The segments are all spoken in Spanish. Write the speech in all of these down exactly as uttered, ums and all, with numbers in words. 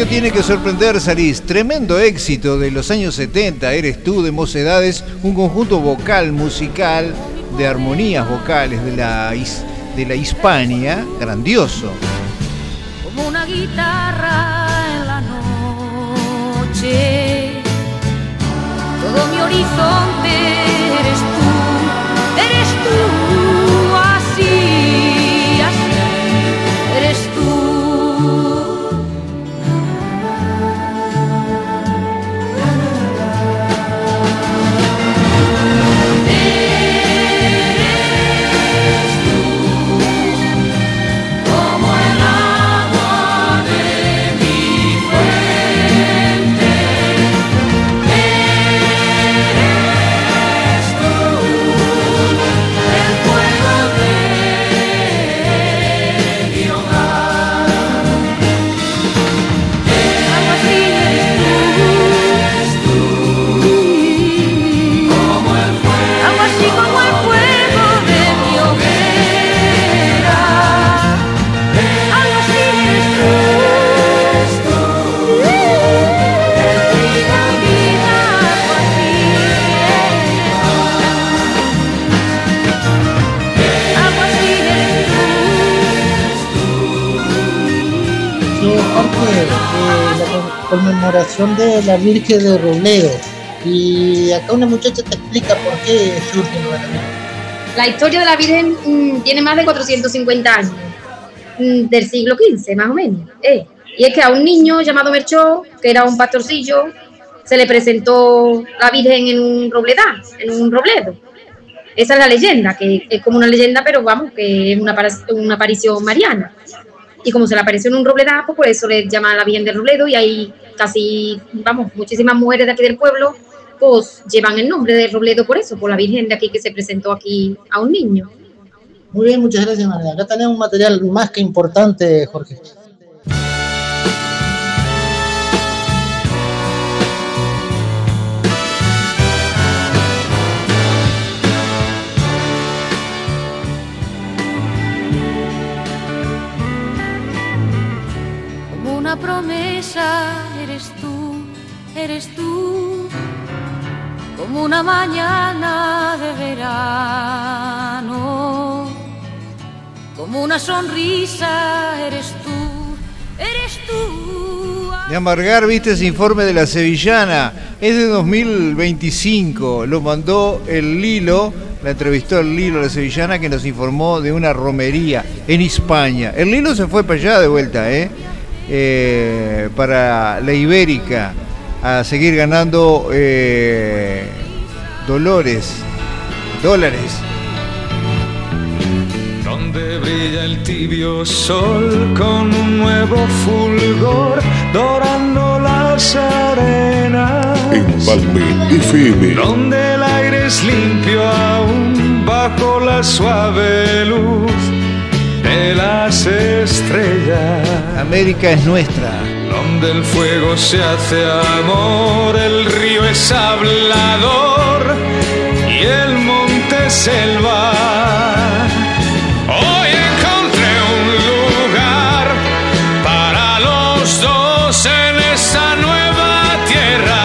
tiene que sorprender, Salís. Tremendo éxito de los años setenta. Eres tú, de Mocedades, un conjunto vocal, musical, de armonías vocales de la, de la Hispania, grandioso. Como una guitarra en la noche, todo mi horizonte eres tú, eres tú, así, así, eres tú. Conmemoración de la Virgen de Robledo, y acá una muchacha te explica por qué surge la Virgen. La historia de la Virgen mmm, tiene más de cuatrocientos cincuenta años, mmm, del siglo quince más o menos, eh. y es que a un niño llamado Melchor, que era un pastorcillo, se le presentó la Virgen en un robledal, en un robledo. Esa es la leyenda, que es como una leyenda, pero vamos, que es una, una aparición mariana. Y como se le apareció en un robledal, pues por eso le llaman la Virgen del Robledo, y hay casi, vamos, muchísimas mujeres de aquí del pueblo, pues llevan el nombre de Robledo por eso, por la Virgen de aquí que se presentó aquí a un niño. Muy bien, muchas gracias, María. Acá tenemos un material más que importante, Jorge. Una promesa eres tú, eres tú, como una mañana de verano, como una sonrisa eres tú, eres tú. De amargar, viste ese informe de la Sevillana, es de dos mil veinticinco, lo mandó el Lilo, la entrevistó el Lilo, la Sevillana, que nos informó de una romería en Hispania. El Lilo se fue para allá de vuelta, ¿eh? Eh, para la Ibérica a seguir ganando eh, dolores, dólares. Donde brilla el tibio sol con un nuevo fulgor dorando las arenas. Empalme F M. Donde el aire es limpio aún bajo la suave luz de las estrellas. América es nuestra. Donde el fuego se hace amor, el río es hablador y el monte selva. Hoy encontré un lugar para los dos en esa nueva tierra.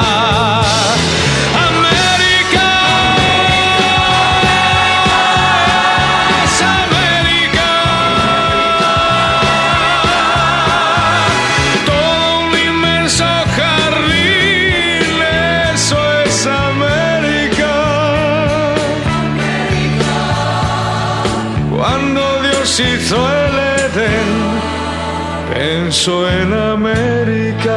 Hizo el Edén, pensó en América.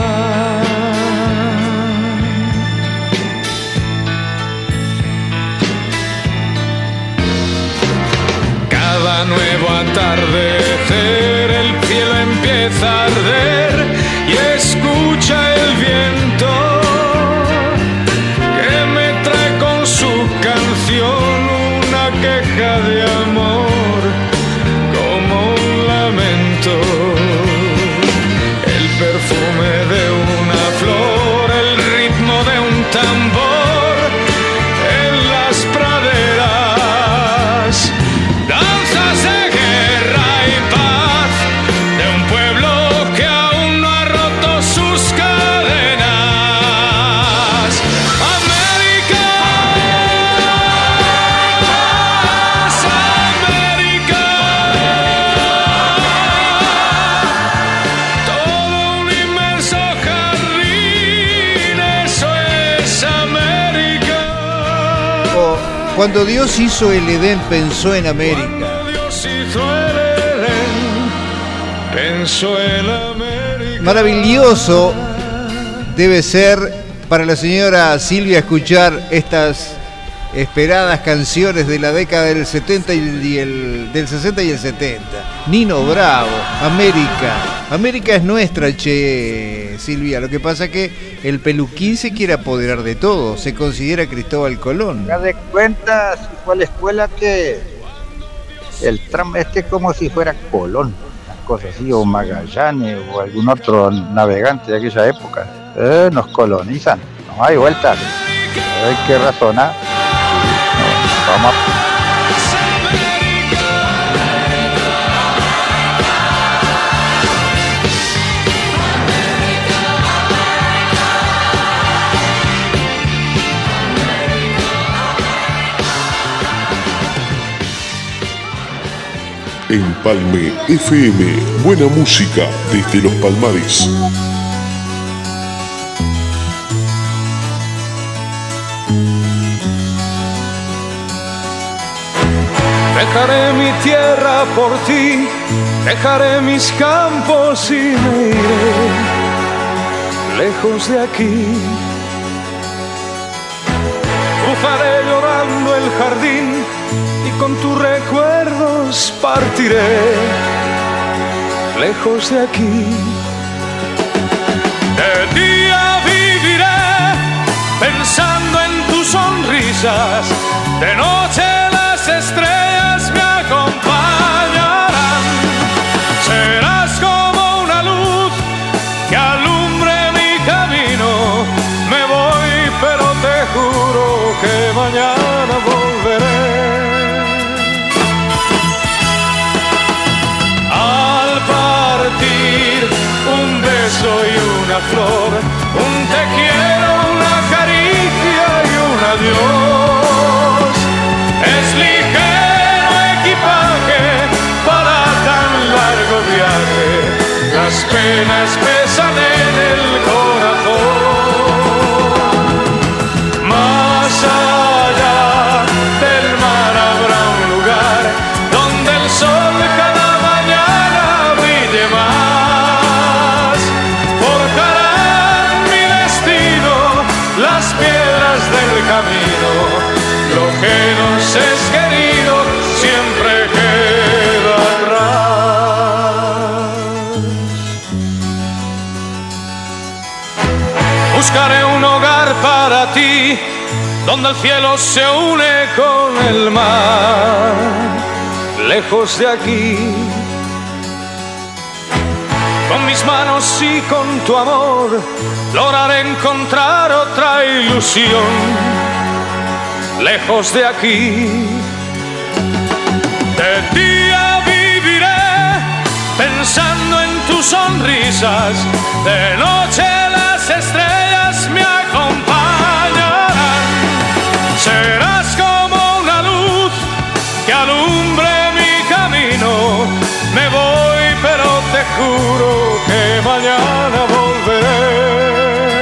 Cada nuevo atardecer el cielo empieza a arder y escucha el viento que me trae con su canción una queja de amor. El perfume de una flor, el ritmo de un tambor en las praderas, danzas de guerra y paz de un pueblo que Cuando Dios hizo el Edén, pensó en América. Dios hizo el Edén, pensó en América. Maravilloso debe ser para la señora Silvia escuchar estas esperadas canciones de la década del setenta y el del sesenta y el setenta. Nino Bravo, América. América es nuestra, che, Silvia. Lo que pasa es que el peluquín se quiere apoderar de todo. Se considera Cristóbal Colón. Haga de cuenta si fue a la escuela que el tram este como si fuera Colón, una cosa así, o Magallanes o algún otro navegante de aquella época. Eh, nos colonizan, no hay vuelta, hay que razonar. No, vamos a... Empalme F M, buena música desde los Palmares. Dejaré mi tierra por ti, dejaré mis campos y me iré lejos de aquí. Cruzaré llorando el jardín y con tus recuerdos partiré lejos de aquí. De día viviré pensando en tus sonrisas, de noche las estrellas me acompañarán. Serás como una luz que alumbre mi camino. Me voy, pero te juro que mañana volveré. Al partir, un beso y una flor, un te quiero, una caricia y un adiós. Es ligero equipaje para tan largo viaje, las penas pesan en el corazón. Más allá del mar habrá un lugar donde el sol cada mañana brille más. Forjarán mi destino las piedras del camino. Lo que nos es querido siempre queda atrás. Buscaré un hogar para ti, donde el cielo se une con el mar, lejos de aquí. Con mis manos y con tu amor lograré encontrar otra ilusión, lejos de aquí. De día viviré pensando en tus sonrisas, de noche las estrellas me acompañarán. Serás como una luz que alumbre mi camino. Me voy, pero te juro que mañana volveré.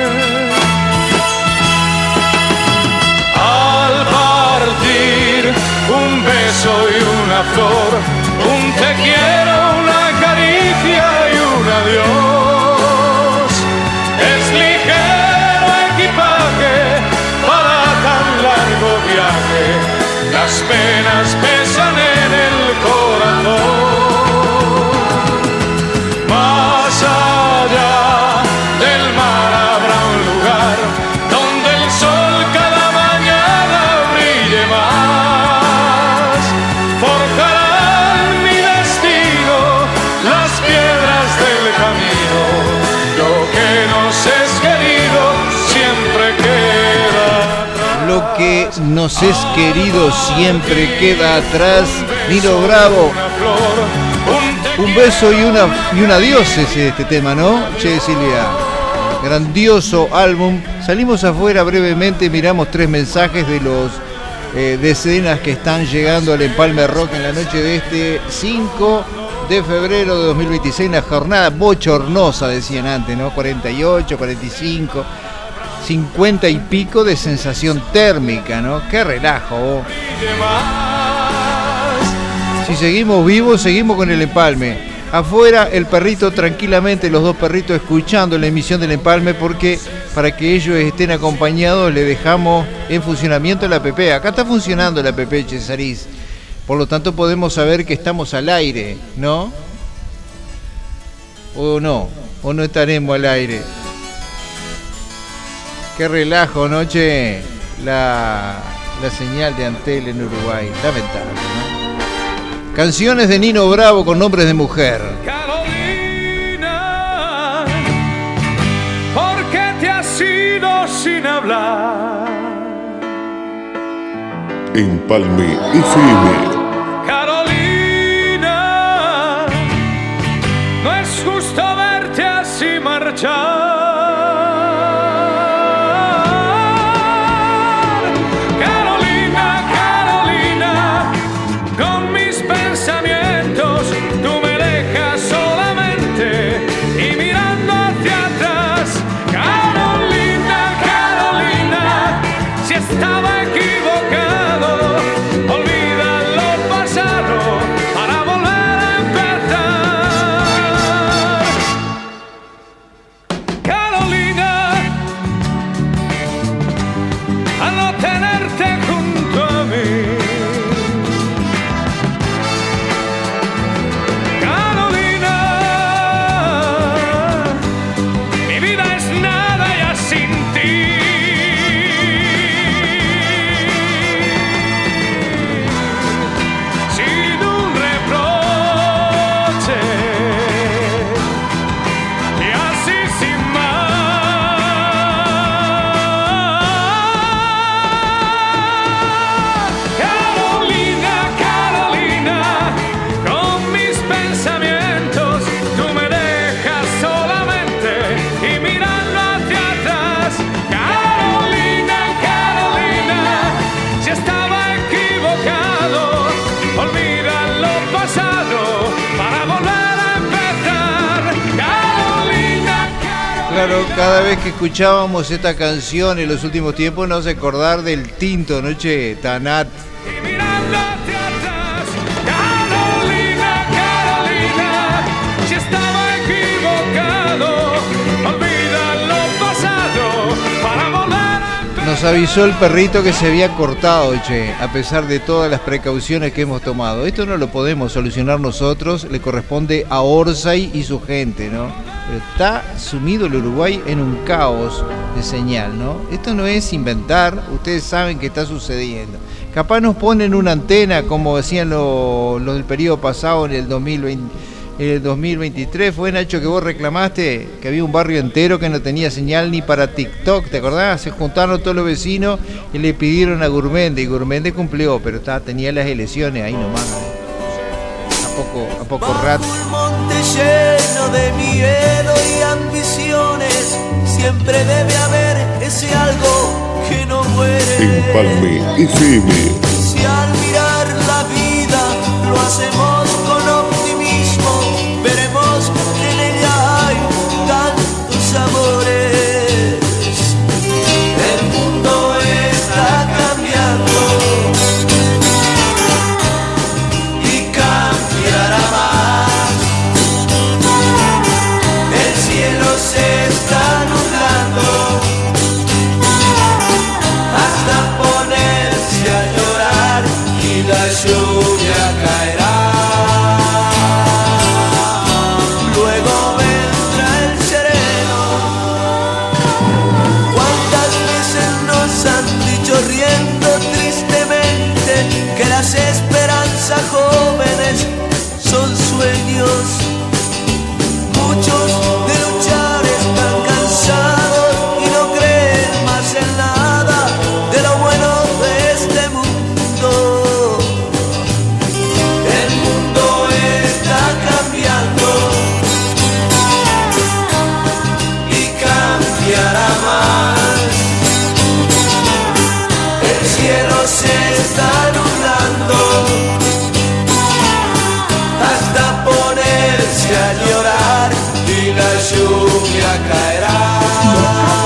Un beso y una flor, un te quiero, una caricia y un adiós. Es ligero equipaje para tan largo viaje, las penas pesan en el corazón. Más allá del mar habrá un lugar donde el sol cada mañana brille más. Forjarán mi destino las piedras del camino. Lo que nos es querido siempre queda atrás. Lo que nos es querido siempre queda atrás. Nino Bravo. Un beso y una y un adiós es este tema, ¿no? Che, Silvia. Grandioso álbum. Salimos afuera brevemente, miramos tres mensajes de los eh, decenas que están llegando al Empalme Rock en la noche de este cinco de febrero de dos mil veintiséis, una jornada bochornosa, decían antes, ¿no? cuarenta y ocho, cuarenta y cinco. cincuenta y pico de sensación térmica, ¿no? ¡Qué relajo! Oh. Si seguimos vivos, seguimos con el empalme. Afuera el perrito tranquilamente, los dos perritos escuchando la emisión del empalme, porque para que ellos estén acompañados le dejamos en funcionamiento la app. Acá está funcionando la app, Chesariz. Por lo tanto podemos saber que estamos al aire, ¿no? O no, o no estaremos al aire. Qué relajo, noche, la, la señal de Antel en Uruguay. Lamentable, ¿no? Canciones de Nino Bravo con nombres de mujer. Carolina, ¿por qué te has ido sin hablar? Empalme F M. Carolina, no es justo verte así marchar. Claro, cada vez que escuchábamos esta canción en los últimos tiempos nos acordar del tinto, noche Tanat. Carolina, Carolina, si estaba equivocado, olvida lo pasado para volar. Nos avisó el perrito que se había cortado, che, a pesar de todas las precauciones que hemos tomado. Esto no lo podemos solucionar nosotros, le corresponde a Orsay y su gente, ¿no? Pero está sumido el Uruguay en un caos de señal, ¿no? Esto no es inventar, ustedes saben que está sucediendo. Capaz nos ponen una antena, como decían los lo del periodo pasado en el dos mil veinte, en el dos mil veintitrés. Fue, Nacho, que vos reclamaste que había un barrio entero que no tenía señal ni para TikTok, ¿te acordás? Se juntaron todos los vecinos y le pidieron a Gurmende, y Gurmende cumplió, pero está, tenía las elecciones ahí nomás, ¿no? A poco, a poco rato. Un monte lleno de miedo y ambiciones, siempre debe haber ese algo que no muere. Empalme F M. Si al mirar la vida lo hacemos con optimismo, veremos que en ella hay tantos amores. El mundo está cambiando y cambiará más. El cielo se está nublando hasta ponerse a llorar y la lluvia caerá.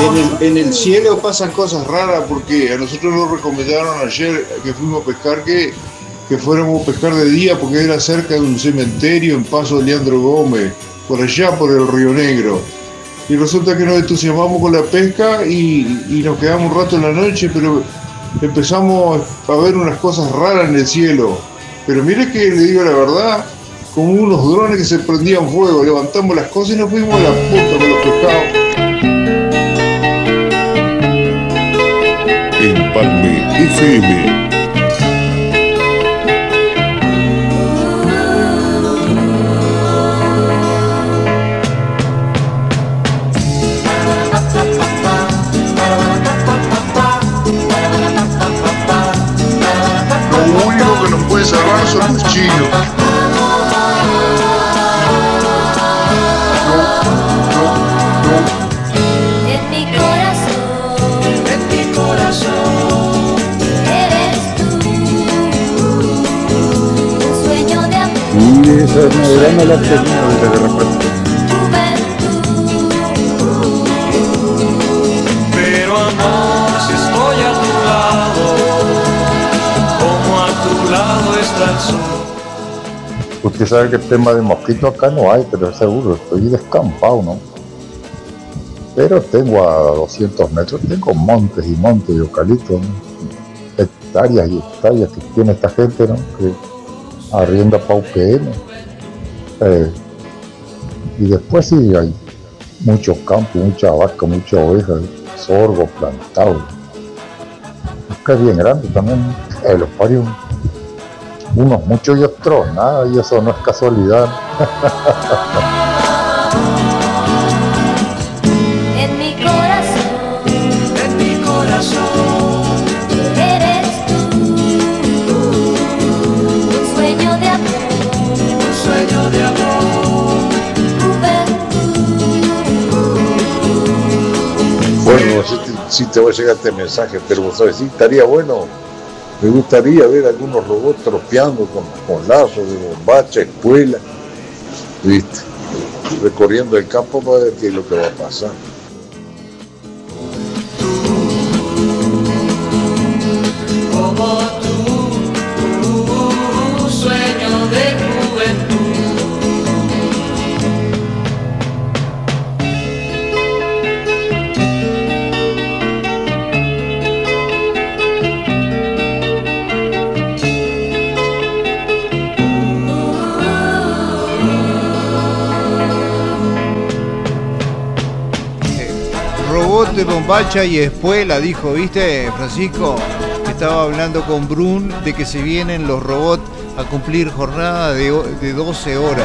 En el, en el cielo pasan cosas raras porque a nosotros nos recomendaron ayer que fuimos a pescar que, que fuéramos a pescar de día porque era cerca de un cementerio en Paso de Leandro Gómez, por allá por el Río Negro. Y resulta que nos entusiasmamos con la pesca y, y nos quedamos un rato en la noche, pero empezamos a ver unas cosas raras en el cielo. Pero mire que le digo la verdad, como unos drones que se prendían fuego, levantamos las cosas y nos fuimos a la punta con los pescados. Empalme F M. Lo único que nos puede salvar son los chinos. Esa novela no la tenía desde la repente. Pero amor, si estoy a tu lado, como a tu lado está el sol. Usted sabe que el tema de mosquito acá no hay, pero seguro, estoy descampado, ¿no? Pero tengo a doscientos metros, tengo montes y montes de eucalipto, ¿no? Hectáreas y hectáreas que tiene esta gente, ¿no? Que arrienda para U P M. Eh, y después sí hay muchos campos, mucha vaca, mucha oveja, sorgo plantado. Es que es bien grande también, eh, los parios, unos muchos y otros nada, y eso no es casualidad. En mi corazón, en mi corazón, eres tú, un sueño de amor, un sueño de amor. Bueno, no sé si te va a llegar este mensaje, pero vos sabés, sí, estaría bueno. Me gustaría ver algunos robots tropeando con, con lazos de bombacha, escuela, ¿viste? Recorriendo el campo para ver qué es lo que va a pasar. Como tú, sueño de juventud. Robot de bombacha y espuela, dijo, ¿viste, Francisco? Estaba hablando con Brun de que se vienen los robots a cumplir jornada de, de doce horas.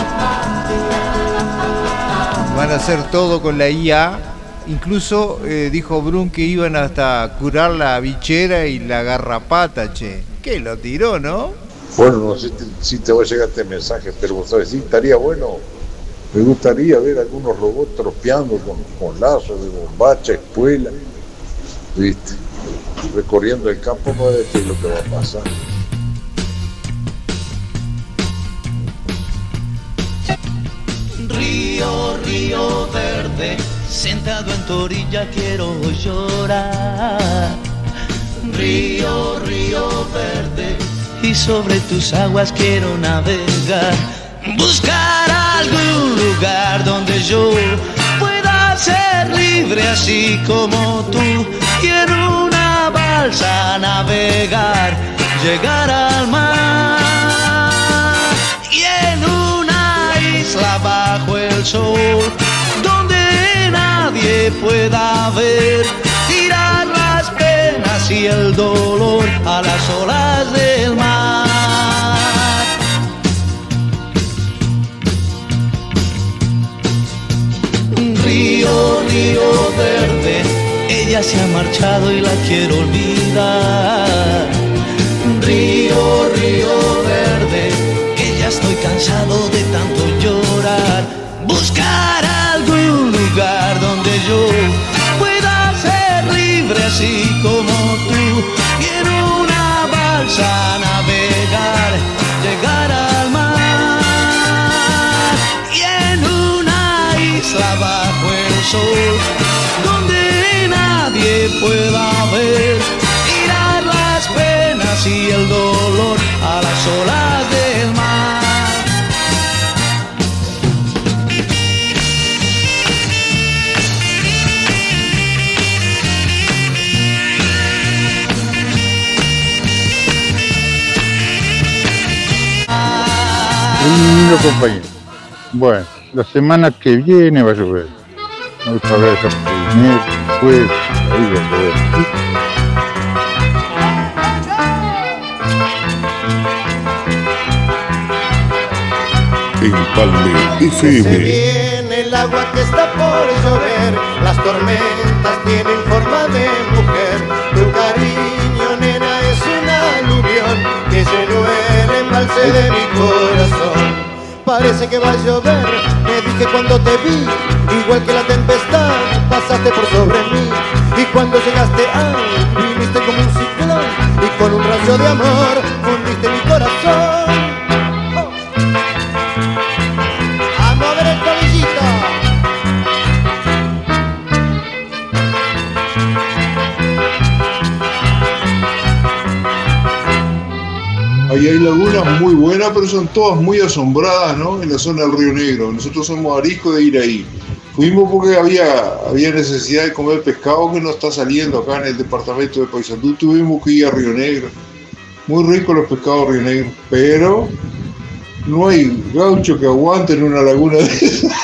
Van a hacer todo con la I A. Incluso eh, dijo Brun que iban hasta curar la bichera y la garrapata, che. Que lo tiró, ¿no? Bueno, no sé si te va a llegar este mensaje, pero vos sabés, sí, estaría bueno. Me gustaría ver algunos robots tropeando con, con lazos de bombacha, espuela, ¿viste? Recorriendo el campo para ver qué es lo que va a pasar. Río, río verde, sentado en tu orilla quiero llorar. Río, río verde, y sobre tus aguas quiero navegar. Buscar algún lugar donde yo pueda ser libre así como tú. Y en una balsa navegar, llegar al mar. Y en una isla bajo el sol, donde nadie pueda ver, tirar las penas y el dolor a las olas del mar. Río, río verde, ella se ha marchado y la quiero olvidar. Río, río verde, que ya estoy cansado de tanto llorar. Buscar algún lugar donde yo pueda ser libre así como tú. Y en una balsa navegar, llegar al mar. Y en una isla bajo el sol, donde Bueno, compañero. Bueno, la semana que viene va a llover. No otra vez, pues, ahí va a llover. Empalme F Se M. viene el agua que está por llover, las tormentas tienen forma de mujer. Tu cariño, nena, es un aluvión que llenó el embalse de mi corazón. Parece que va a llover, me dije cuando te vi, igual que la tempestad, pasaste por sobre mí. Y cuando llegaste, ay, viniste como un ciclón, y con un rayo de amor fundiste mi corazón. Ahí hay lagunas muy buenas, pero son todas muy asombradas, ¿no? En la zona del Río Negro. Nosotros somos ariscos de ir ahí. Fuimos porque había, había necesidad de comer pescado que no está saliendo acá en el departamento de Paysandú. Tuvimos que ir a Río Negro. Muy ricos los pescados de Río Negro, pero no hay gaucho que aguante en una laguna de esas.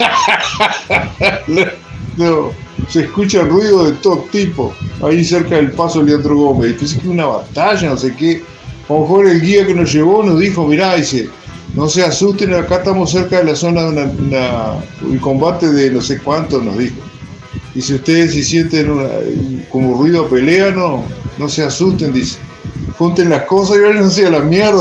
No, se escucha ruido de todo tipo. Ahí cerca del paso Leandro Gómez. Pensé que una batalla, no sé qué. A lo mejor el guía que nos llevó nos dijo, mirá, dice, no se asusten, acá estamos cerca de la zona de una, una, un combate de no sé cuánto, nos dijo. Y si ustedes si sienten una, como ruido a pelea, no, no se asusten, dice. Junten las cosas y váyanse a la mierda.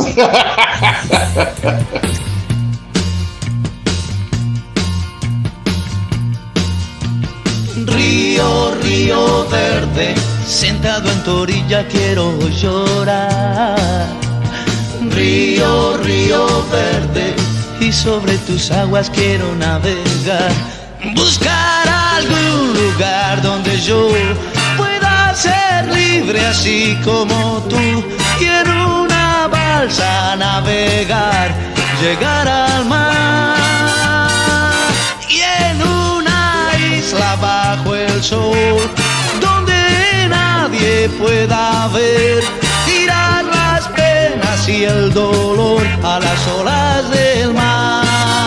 Río, río verde, sentado en tu orilla quiero llorar. Río, río verde, y sobre tus aguas quiero navegar. Buscar algún lugar donde yo pueda ser libre así como tú. Y en una balsa navegar, llegar al mar. Y en una isla bajo el sol, donde nadie pueda ver, tirar las penas y el dolor a las olas del mar.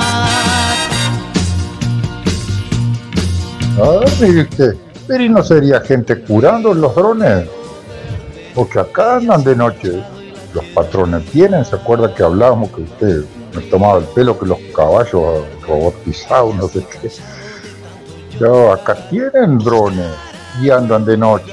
Ah, mire usted, pero ¿y no sería gente curando los drones? Porque acá andan de noche. Los patrones tienen, ¿se acuerda que hablábamos que usted me tomaba el pelo que los caballos robotizados, no sé qué? Ya, acá tienen drones y andan de noche.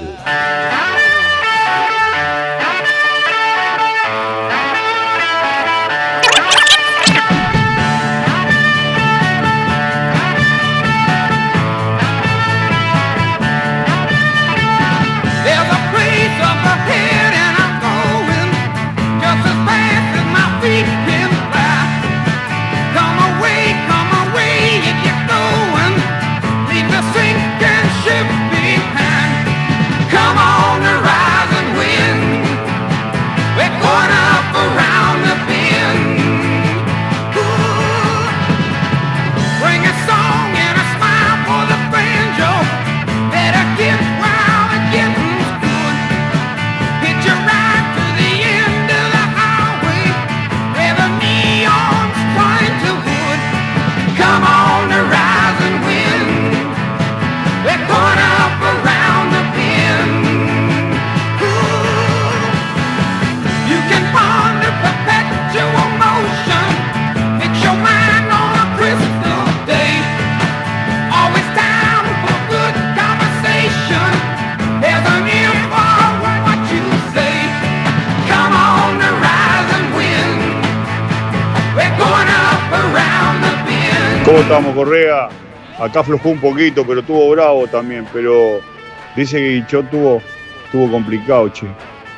¿Cómo estamos, Correa? Acá aflojó un poquito, pero estuvo bravo también. Pero dice que Guichot tuvo, tuvo complicado, che.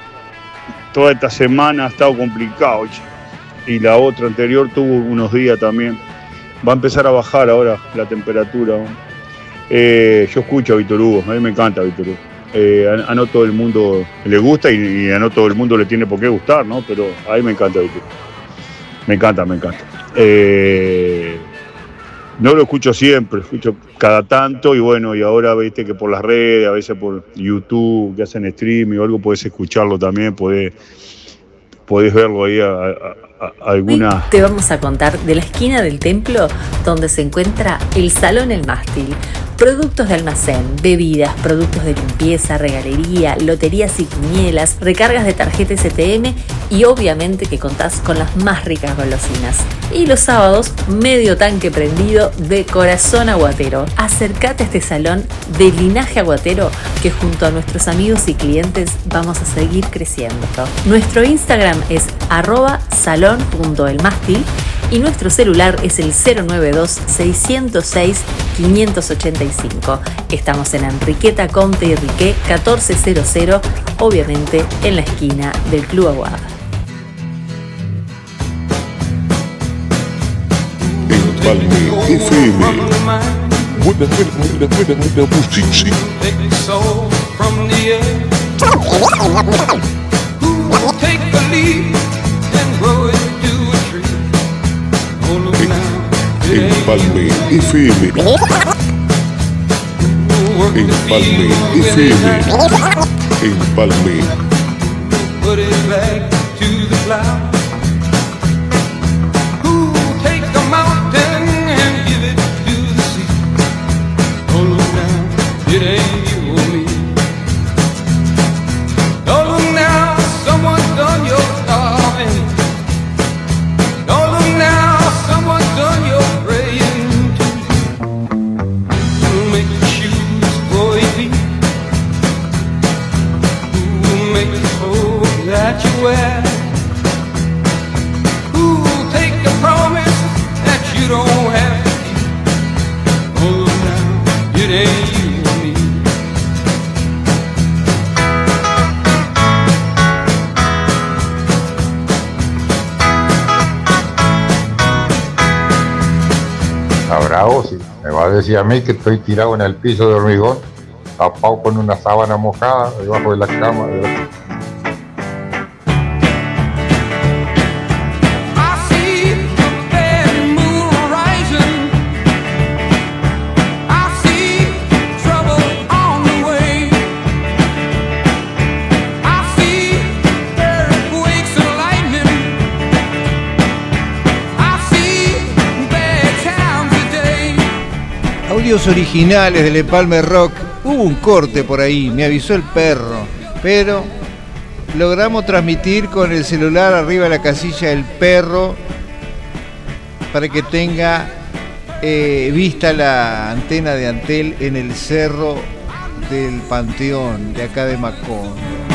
Toda esta semana ha estado complicado, che. Y la otra anterior tuvo unos días también. Va a empezar a bajar ahora la temperatura. Eh, yo escucho a Víctor Hugo, a mí me encanta Víctor Hugo. Eh, a, a no todo el mundo le gusta y, y a no todo el mundo le tiene por qué gustar, ¿no? Pero a mí me encanta Víctor Hugo. Me encanta, me encanta. Eh, No lo escucho siempre, escucho cada tanto y bueno, y ahora viste que por las redes, a veces por YouTube, que hacen streaming o algo, podés escucharlo también, podés podés verlo ahí a, a, a alguna. Hoy te vamos a contar de la esquina del templo donde se encuentra el Salón El Mástil. Productos de almacén, bebidas, productos de limpieza, regalería, loterías y quinielas, recargas de tarjeta S T M y obviamente que contás con las más ricas golosinas. Y los sábados, medio tanque prendido de corazón aguatero. Acércate a este salón de linaje aguatero que junto a nuestros amigos y clientes vamos a seguir creciendo. Nuestro Instagram es arroba salón punto el mástil y nuestro celular es el cero nueve dos, seis cero seis, cinco ocho cinco. Estamos en Enriqueta Conte y Riqué catorce cero cero, obviamente en la esquina del Club Aguada. Empalme F M. Buena, buena, buena, buena música. Empalme F M. Empalme F M. Empalme. Put it back to the cloud. Who take the mountain and give it to the sea? Oh, look now, it ain't you or me. Oh, look now, someone's done your starving. Oh, look now, someone's done your praying too. Who'll make the shoes for your feet? Who'll make the clothes that you wear? Who'll take the promise that you don't have to keep? Oh, look now, it ain't you or me. Bravo, sí. Me va a decir a mí que estoy tirado en el piso de hormigón, tapado con una sábana mojada debajo de la cama. ¿Verdad? Audios originales del Empalme Rock. Hubo un corte por ahí, me avisó el perro, pero logramos transmitir con el celular arriba de la casilla del perro para que tenga eh, vista la antena de Antel en el cerro del Panteón de acá de Macondo.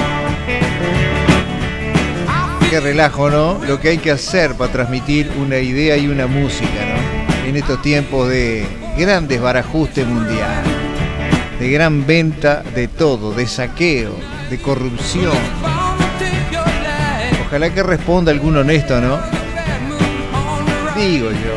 Qué relajo, ¿no? Lo que hay que hacer para transmitir una idea y una música, ¿no? En estos tiempos de grandes barajustes mundial, de gran venta de todo, de saqueo, de corrupción. Ojalá que responda algún honesto, ¿no? Digo yo.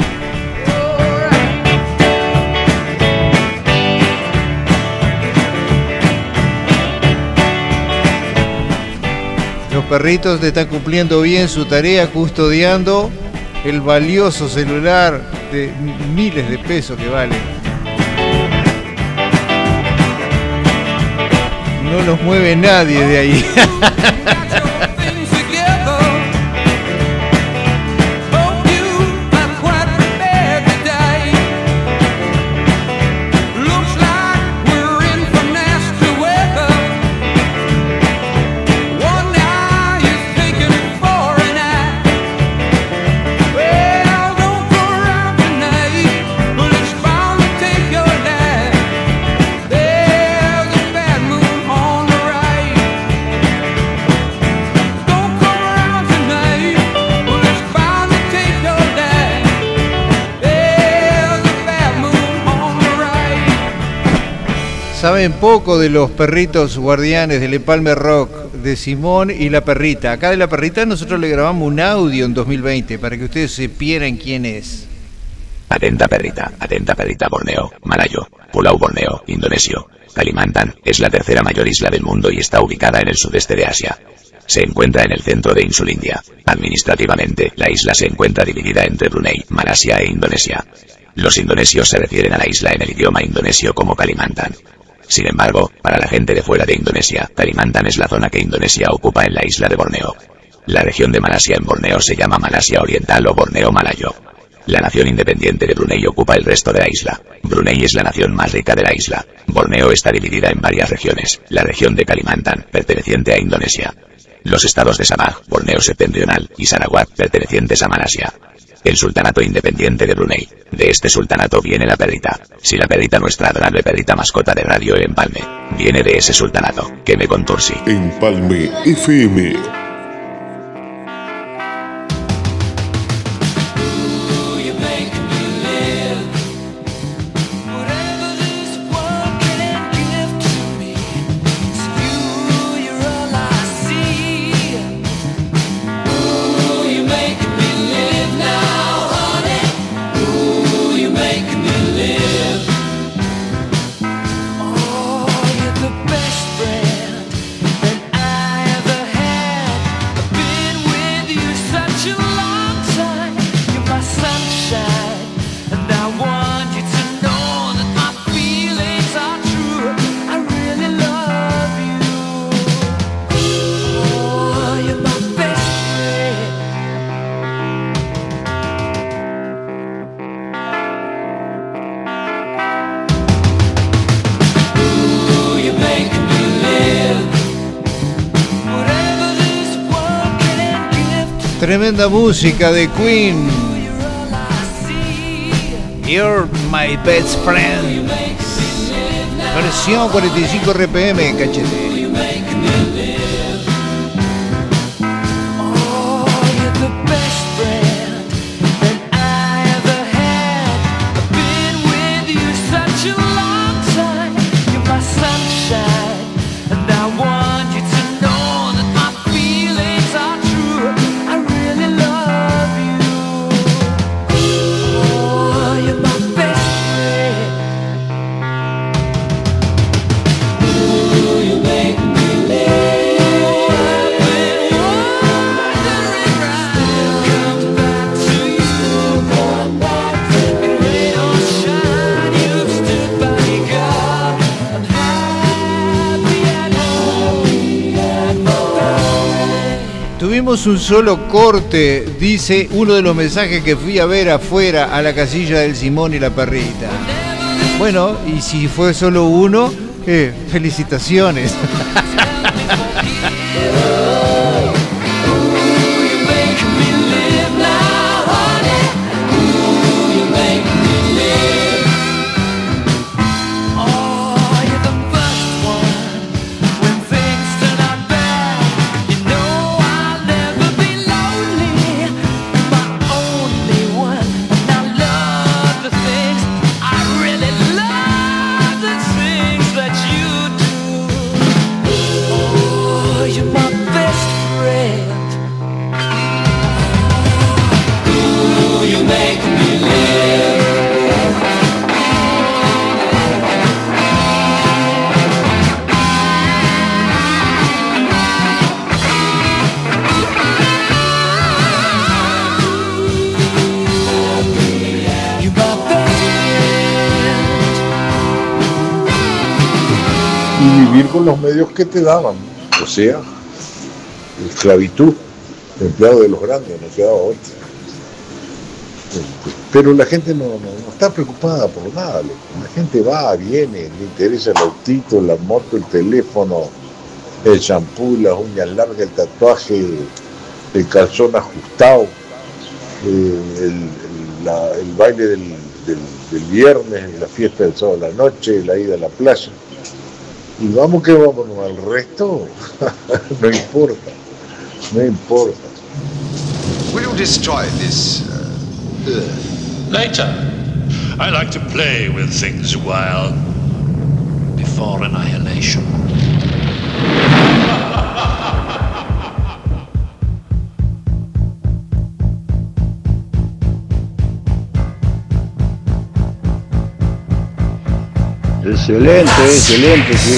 Los perritos están cumpliendo bien su tarea, custodiando el valioso celular de miles de pesos que vale. No los mueve nadie de ahí. Saben poco de los perritos guardianes del Empalme Rock, de Simón y la perrita. Acá de la perrita nosotros le grabamos un audio en dos mil veinte para que ustedes supieran quién es. Atenta perrita, atenta perrita Borneo, Malayo, Pulau Borneo, Indonesio. Kalimantan es la tercera mayor isla del mundo y está ubicada en el sudeste de Asia. Se encuentra en el centro de Insulindia. Administrativamente, la isla se encuentra dividida entre Brunei, Malasia e Indonesia. Los indonesios se refieren a la isla en el idioma indonesio como Kalimantan. Sin embargo, para la gente de fuera de Indonesia, Kalimantan es la zona que Indonesia ocupa en la isla de Borneo. La región de Malasia en Borneo se llama Malasia Oriental o Borneo Malayo. La nación independiente de Brunei ocupa el resto de la isla. Brunei es la nación más rica de la isla. Borneo está dividida en varias regiones. La región de Kalimantan, perteneciente a Indonesia. Los estados de Sabah, Borneo septentrional, y Sarawak, pertenecientes a Malasia. El sultanato independiente de Brunei. De este sultanato viene la perrita. Si la perrita, nuestra adorable perrita mascota de Radio El Empalme, viene de ese sultanato. Que me contursi. Empalme F M. Tremenda música de Queen. You're my best friend. Versión cuarenta y cinco R P M, cachete. Tuvimos un solo corte, dice uno de los mensajes que fui a ver afuera a la casilla del Simón y la perrita. Bueno, y si fue solo uno, eh, felicitaciones. Vivir con los medios que te daban, o sea, esclavitud, empleado de los grandes, no quedaba otra. Pero la gente no, no, no está preocupada por nada, loco. La gente va, viene, le interesa el autito, la moto, el teléfono, el shampoo, las uñas largas, el tatuaje, el calzón ajustado, eh, el, el, la, el baile del, del, del viernes, la fiesta del sábado a la noche, la ida a la playa. Y vamos que vamos, al resto no importa, no importa. Will you destroy this uh, earth? Later. I like to play with things a while before annihilation. Excelente, excelente, sí.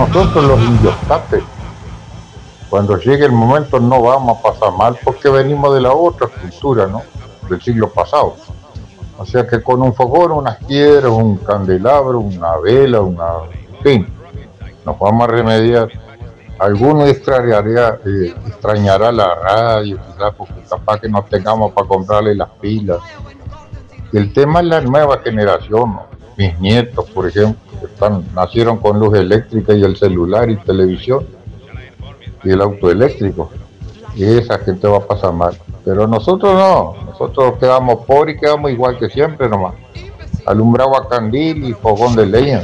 nosotros los indios tapes, cuando llegue el momento no vamos a pasar mal porque venimos de la otra cultura, ¿no? Del siglo pasado. O sea que con un fogón, unas piedras, un candelabro, una vela, una... en fin, nos vamos a remediar. Alguno extrañará, eh, extrañará la radio, quizás porque capaz que no tengamos para comprarle las pilas. Y el tema es la nueva generación, ¿no? Mis nietos, por ejemplo, que están, nacieron con luz eléctrica y el celular y televisión y el auto eléctrico. Y esa gente va a pasar mal. Pero nosotros no, nosotros quedamos pobres y quedamos igual que siempre nomás. Alumbrado a candil y fogón de leña.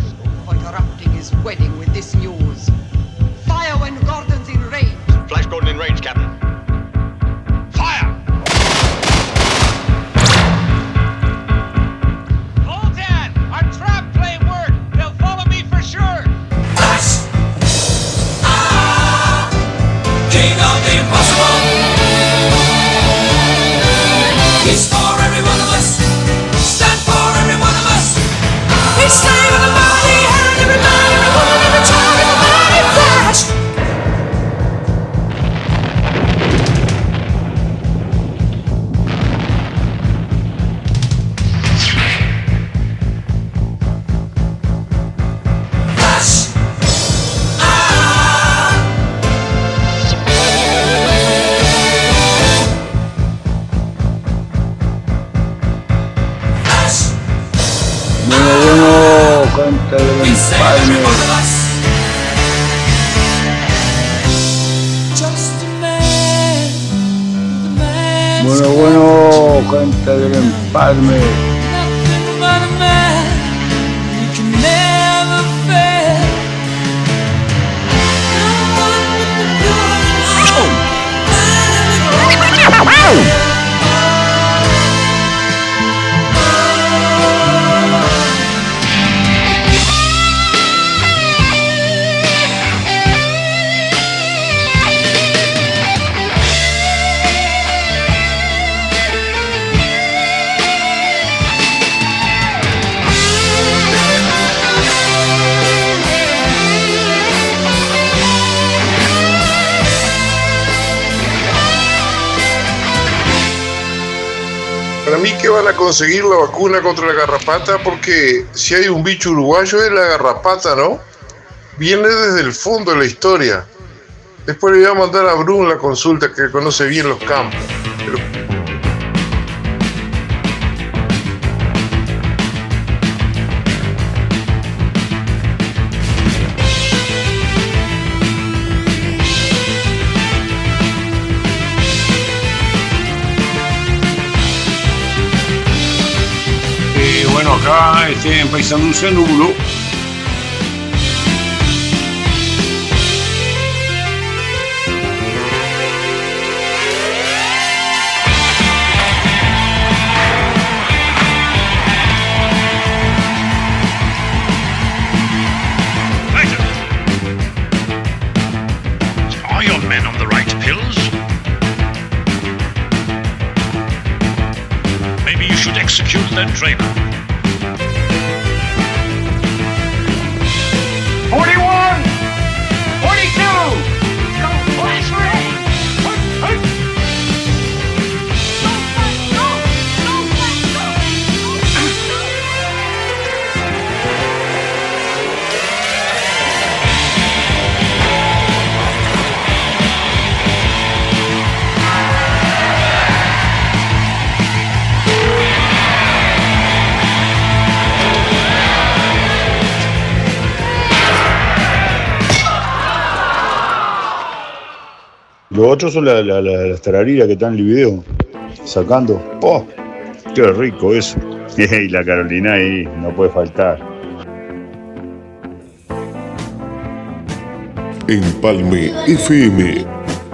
Flash Gordon in range, Captain. Fire! Hold on! Our trap play worked! They'll follow me for sure! Flash! Ah! King of the impossible! He's for every one of us! Stand for every one of us! He's saving the body and every man, every woman, every child, everybody! Flash! Gente del empalme. Bueno, bueno, gente del empalme. Para mí que van a conseguir la vacuna contra la garrapata, porque si hay un bicho uruguayo es la garrapata, ¿no? Viene desde el fondo de la historia. Después le voy a mandar a Brun la consulta, que conoce bien los campos. Pero... Bueno, acá este, en Paysandú se nubló. Are your men on the right pills? Maybe you should execute that trainer. forty-one! forty-two! Go Flash Ray! Los otros son la, la, la, las tarariras que están en el video, sacando. ¡Oh! ¡Qué rico eso! Y la Carolina ahí, no puede faltar. Empalme F M.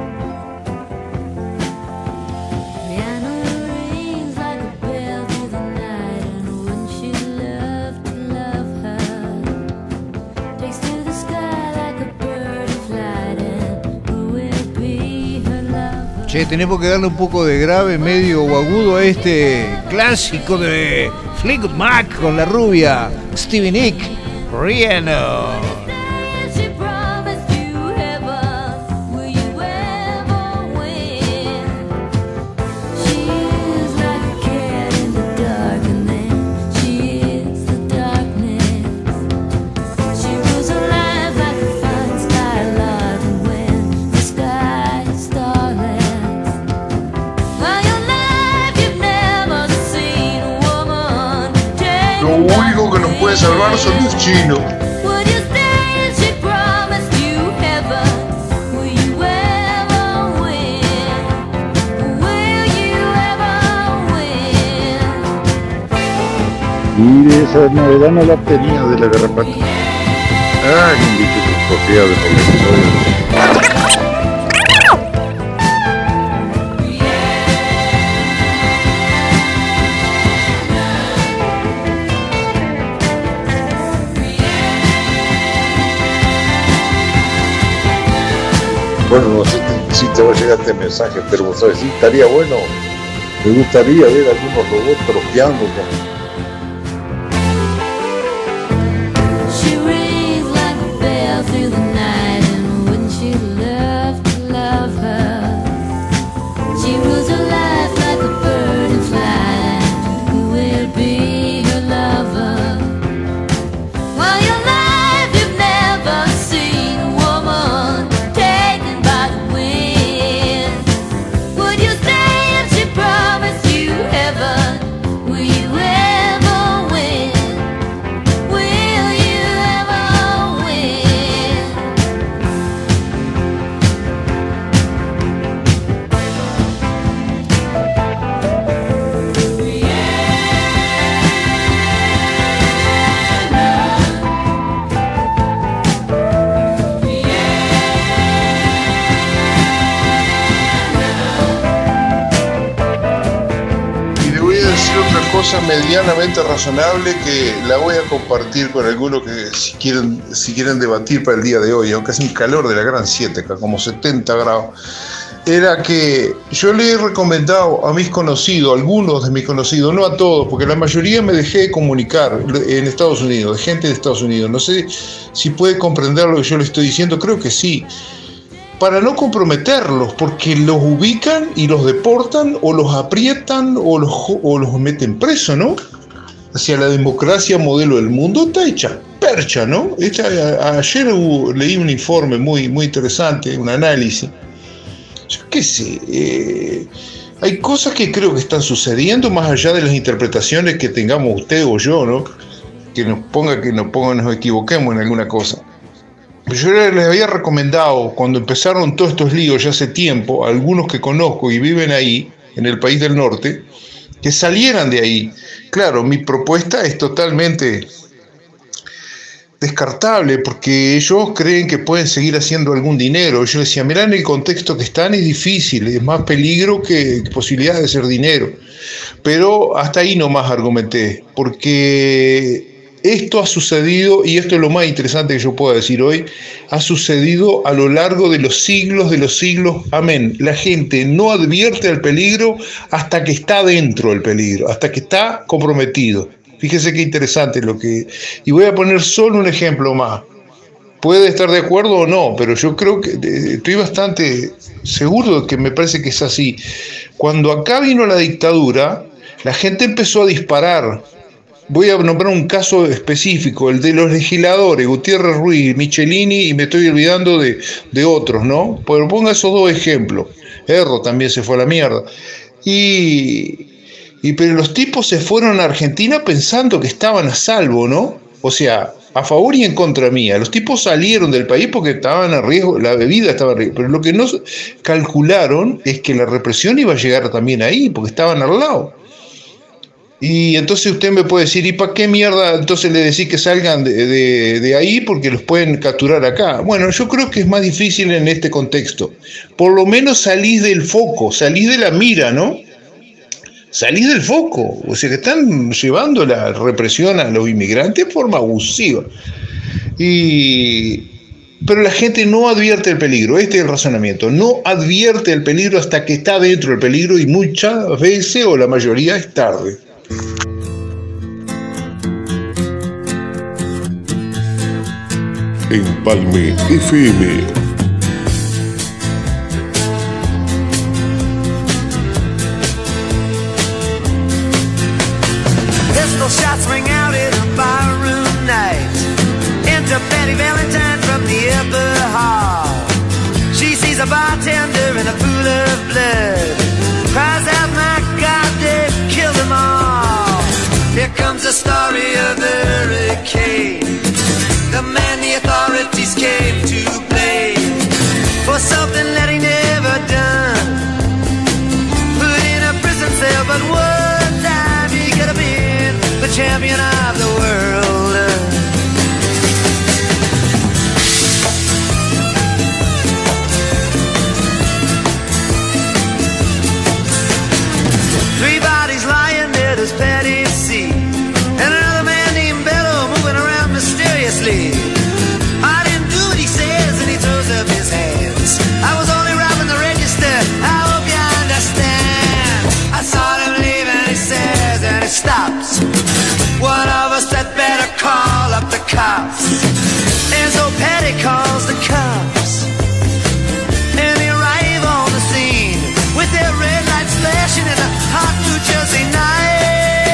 Che, tenemos que darle un poco de grave, medio o agudo a este clásico de Fleetwood Mac con la rubia Stevie Nicks, Rihanna. lo único que nos puede salvar son los chinos. Y esa novedad no la tenía de la garrapata. Ah, un bicho que cosía de por Bueno, no sé si te va a llegar este mensaje, pero vos sabés, sí, estaría bueno. Me gustaría ver algunos robots tropeando con... Medianamente razonable que la voy a compartir con algunos que si quieren, si quieren debatir para el día de hoy, aunque hace un calor de la gran siete acá, como setenta grados, era que yo le he recomendado a mis conocidos, algunos de mis conocidos, no a todos, porque la mayoría me dejé de comunicar en Estados Unidos, de gente de Estados Unidos, no sé si puede comprender lo que yo le estoy diciendo, creo que sí, para no comprometerlos, porque los ubican y los deportan o los aprietan o los, o los meten preso, ¿no? Hacia la democracia modelo del mundo está hecha percha, ¿no? Hecha, a, ayer hubo, leí un informe muy, muy interesante, un análisis. Yo qué sé, eh, hay cosas que creo que están sucediendo más allá de las interpretaciones que tengamos usted o yo, ¿no? Que nos ponga, que nos ponga, nos equivoquemos en alguna cosa. Yo les había recomendado, cuando empezaron todos estos líos ya hace tiempo, a algunos que conozco y viven ahí, en el país del norte, que salieran de ahí. Claro, mi propuesta es totalmente descartable, porque ellos creen que pueden seguir haciendo algún dinero. Yo les decía, mirá, en el contexto que están es difícil, es más peligro que posibilidad de hacer dinero. Pero hasta ahí nomás argumenté, porque... esto ha sucedido, y esto es lo más interesante que yo pueda decir hoy, ha sucedido a lo largo de los siglos de los siglos, amén. La gente no advierte el peligro hasta que está dentro del peligro, hasta que está comprometido. Fíjese qué interesante lo que... Y voy a poner solo un ejemplo más. Puede estar de acuerdo o no, pero yo creo que estoy bastante seguro de que me parece que es así. Cuando acá vino la dictadura, la gente empezó a disparar. Voy a nombrar un caso específico, el de los legisladores, Gutiérrez Ruiz, Michelini, y me estoy olvidando de, de otros, ¿no? Pero ponga esos dos ejemplos. Erro también se fue a la mierda. Y, y pero los tipos se fueron a Argentina pensando que estaban a salvo, ¿no? O sea, a favor y en contra mía. Los tipos salieron del país porque estaban a riesgo, la bebida estaba a riesgo. Pero lo que no calcularon es que la represión iba a llegar también ahí, porque estaban al lado. Y entonces usted me puede decir, ¿y para qué mierda entonces le decís que salgan de, de, de ahí porque los pueden capturar acá? Bueno, yo creo que es más difícil en este contexto. Por lo menos salís del foco, salís de la mira, ¿no? Salís del foco. O sea que están llevando la represión a los inmigrantes de forma abusiva. Y... pero la gente no advierte el peligro, este es el razonamiento, no advierte el peligro hasta que está dentro del peligro, y muchas veces, o la mayoría, es tarde. Empalme F M. Pistol shots ring out in a barroom night. Enter Betty Valentine from the upper hall. She sees a bartender in a pool of blood. Cries out, my God, they've killed them all. Here comes the story of champion of the world. Three bodies lying near this petty sea, and another man named Bello moving around mysteriously. I didn't do what he says, and he throws up his hands. I was only robbing the register, I hope you understand. I saw him leave and he says, and he stops. One of us had better call up the cops. And so Patty calls the cops, and they arrive on the scene with their red lights flashing in a hot New Jersey night.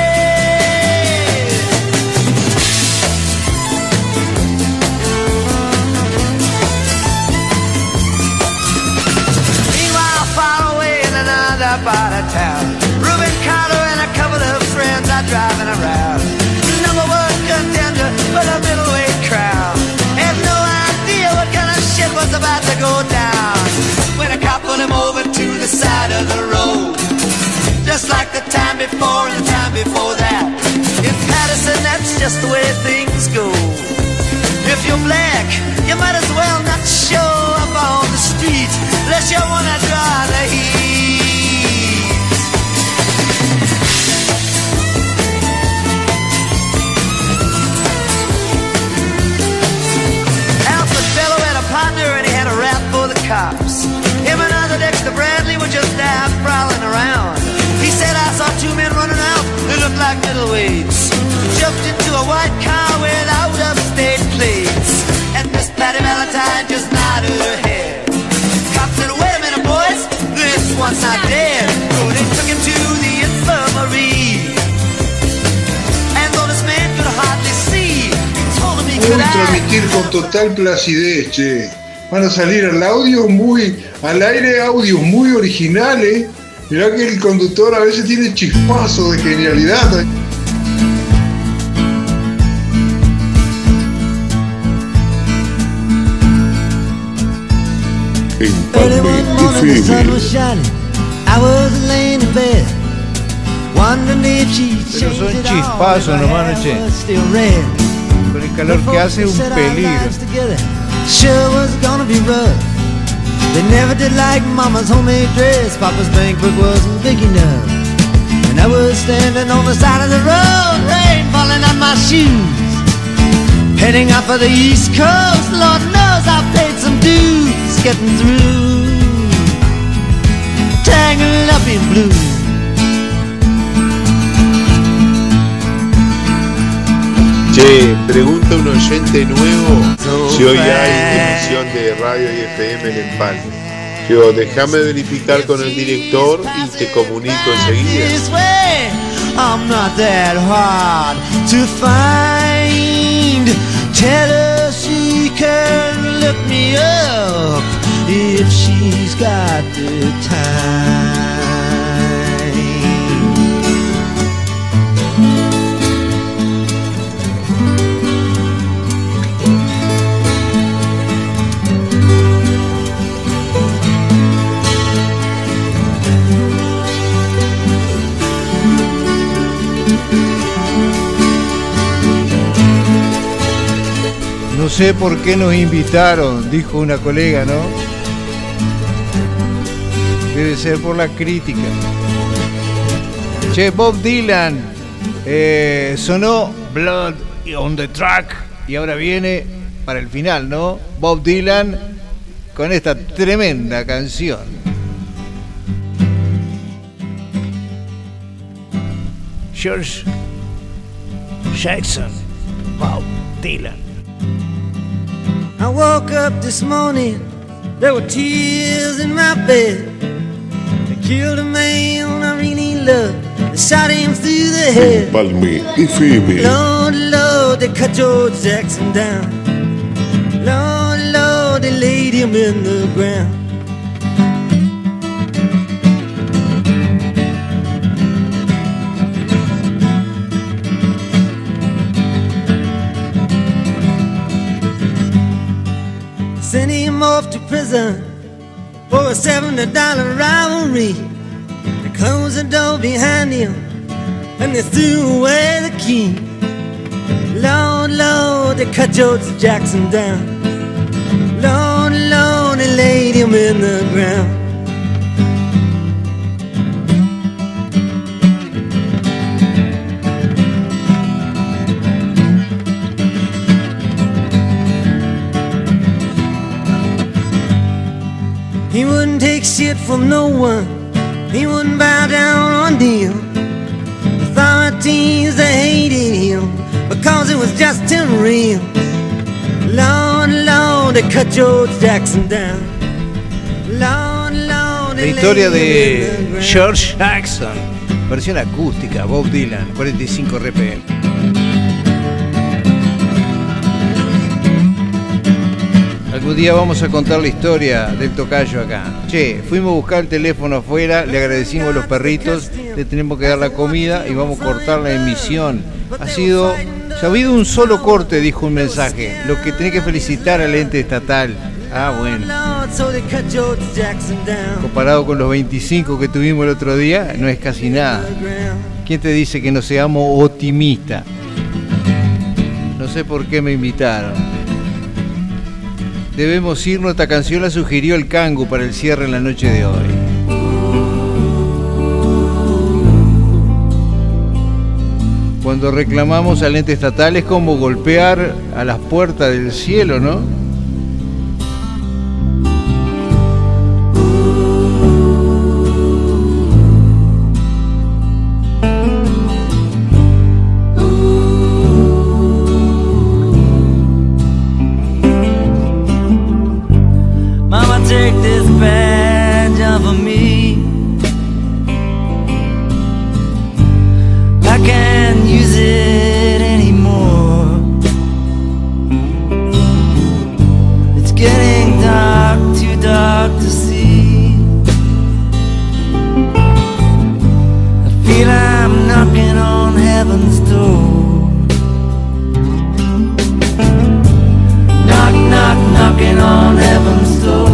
Meanwhile, far away in another part of town, Reuben Carter and a couple of friends are driving around. Number one contender for the middleweight crown. Had no idea what kind of shit was about to go down when a cop put him over to the side of the road. Just like the time before and the time before that. In Patterson, that's just the way things go. If you're black, you might as well not show up on the street unless you wanna draw the heat. Alfred Bello had a partner and he had a rap for the cops. Him and other Dexter Bradley were just out prowling around. He said, I saw two men running out, they looked like middleweights. Jumped into a white car without upstate plates. And Miss Patty Valentine just nodded her head. Cop said, wait a minute, boys, this one's not dead. So they took him to the infirmary. And though this man could hardly see, told him he could Voy a transmitir con total placidez, che. Van a salir al audio muy, al aire audios muy originales. Mirá que el conductor a veces tiene chispazos de genialidad. Empalme F M. Pero son chispazos nomás, che. Con el calor que hace, un peligro. Sure was gonna be rough. They never did like Mama's homemade dress. Papa's bank book wasn't big enough. And I was standing on the side of the road, rain falling on my shoes. Heading out for the East Coast, Lord knows I paid some dues. Getting through, tangled up in blue. Che, pregunta un oyente nuevo si hoy hay emisión de radio y F M en Empalme. Yo, déjame verificar con el director y te comunico enseguida. I'm not that hard to find. Tell her she can look me up if she's got the time. No sé por qué nos invitaron, dijo una colega, ¿no? Debe ser por la crítica. Che, Bob Dylan eh, sonó Blood on the Track y ahora viene para el final, ¿no? Bob Dylan con esta tremenda canción. George Jackson, Bob Dylan. I woke up this morning, there were tears in my bed. They killed a man I really loved, they shot him through the head. Empalme F M. Lord, Lord, they cut George Jackson down. Lord, Lord, they laid him in the ground. Sent him off to prison for a seventy dollar rivalry. They closed the door behind him and they threw away the key. Lord, Lord, they cut George Jackson down. Lord, Lord, they laid him in the ground. He wouldn't take shit from no one. He wouldn't bow down on them. Authorities, they hated him because it was just too real. Lord, Lord, they cut George Jackson down. Lord, Lord, La historia de George Jackson, versión acústica, Bob Dylan, cuarenta y cinco R P M. Algún día vamos a contar la historia del tocayo acá. Che, fuimos a buscar el teléfono afuera, le agradecimos a los perritos, le tenemos que dar la comida y vamos a cortar la emisión. Ha sido, ya ha habido un solo corte, dijo un mensaje. Lo que tiene que felicitar al ente estatal. Ah, bueno. Comparado con los veinticinco que tuvimos el otro día, no es casi nada. ¿Quién te dice que no seamos optimistas? No sé por qué me invitaron. Debemos irnos, esta canción la sugirió el Kangu para el cierre en la noche de hoy. Cuando reclamamos al ente estatal es como golpear a las puertas del cielo, ¿no? Take this badge off of me. I can't use it anymore. It's getting dark, too dark to see. I feel I'm knocking on heaven's door. Knock, knock, knocking on heaven's door.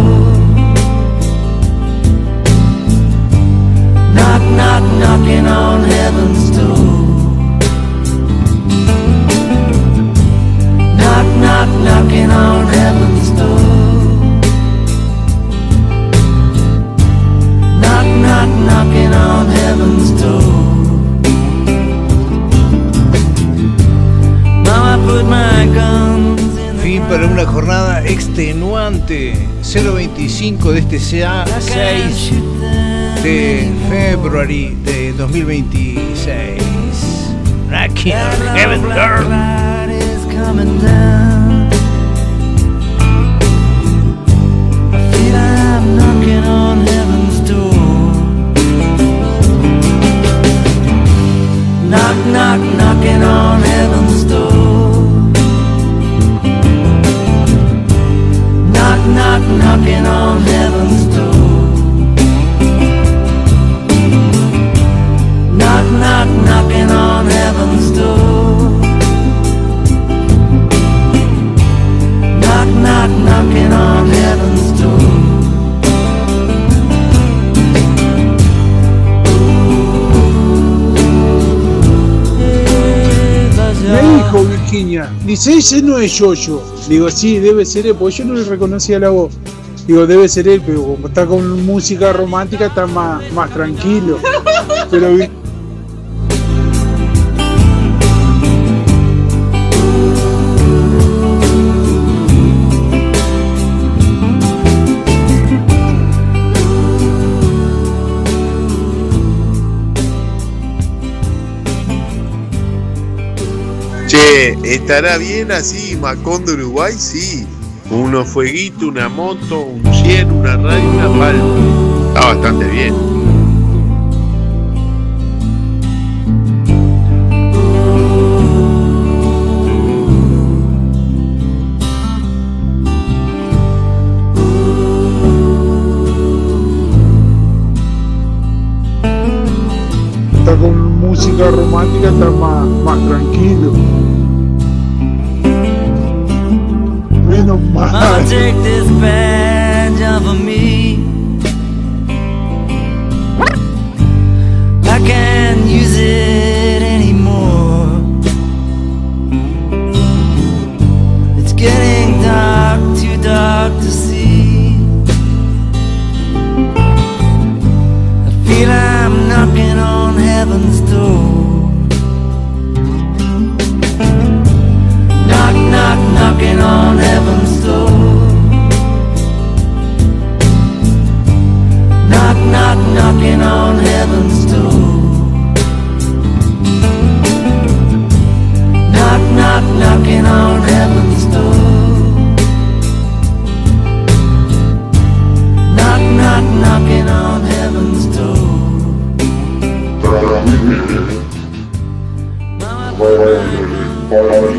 Knock, knock, knocking on heaven's door. Knock, knock, knocking on heaven's door. Knock, knock, knocking on heaven's door. Mama put my guns in the Fin para una jornada extenuante. cero veinticinco de este seis de febrero de dos mil veintiséis. Rocking on Heaven Girl. I feel I'm knocking on heaven's door. Knock, knock, knocking on heaven's door. Knock, knock, knocking on heaven's door. Knock, knock, knocking on heaven's door. Knock, knock, knocking on heaven's door. Me dijo Virginia, dice, ese no es Yoyo. Digo, sí, debe ser él, porque yo no le reconocía la voz. Digo, debe ser él, pero como está con música romántica está más, más tranquilo. Pero Che, ¿estará bien así Macondo Uruguay? Sí. Unos fueguitos, una moto, un cien, una radio, una palma. Está bastante bien. está con música romántica está más, más tranquilo. Menos mal. Mama, take this badge off of me. I can't use it knocking on heaven's door. Knock, knock, knocking on heaven's door.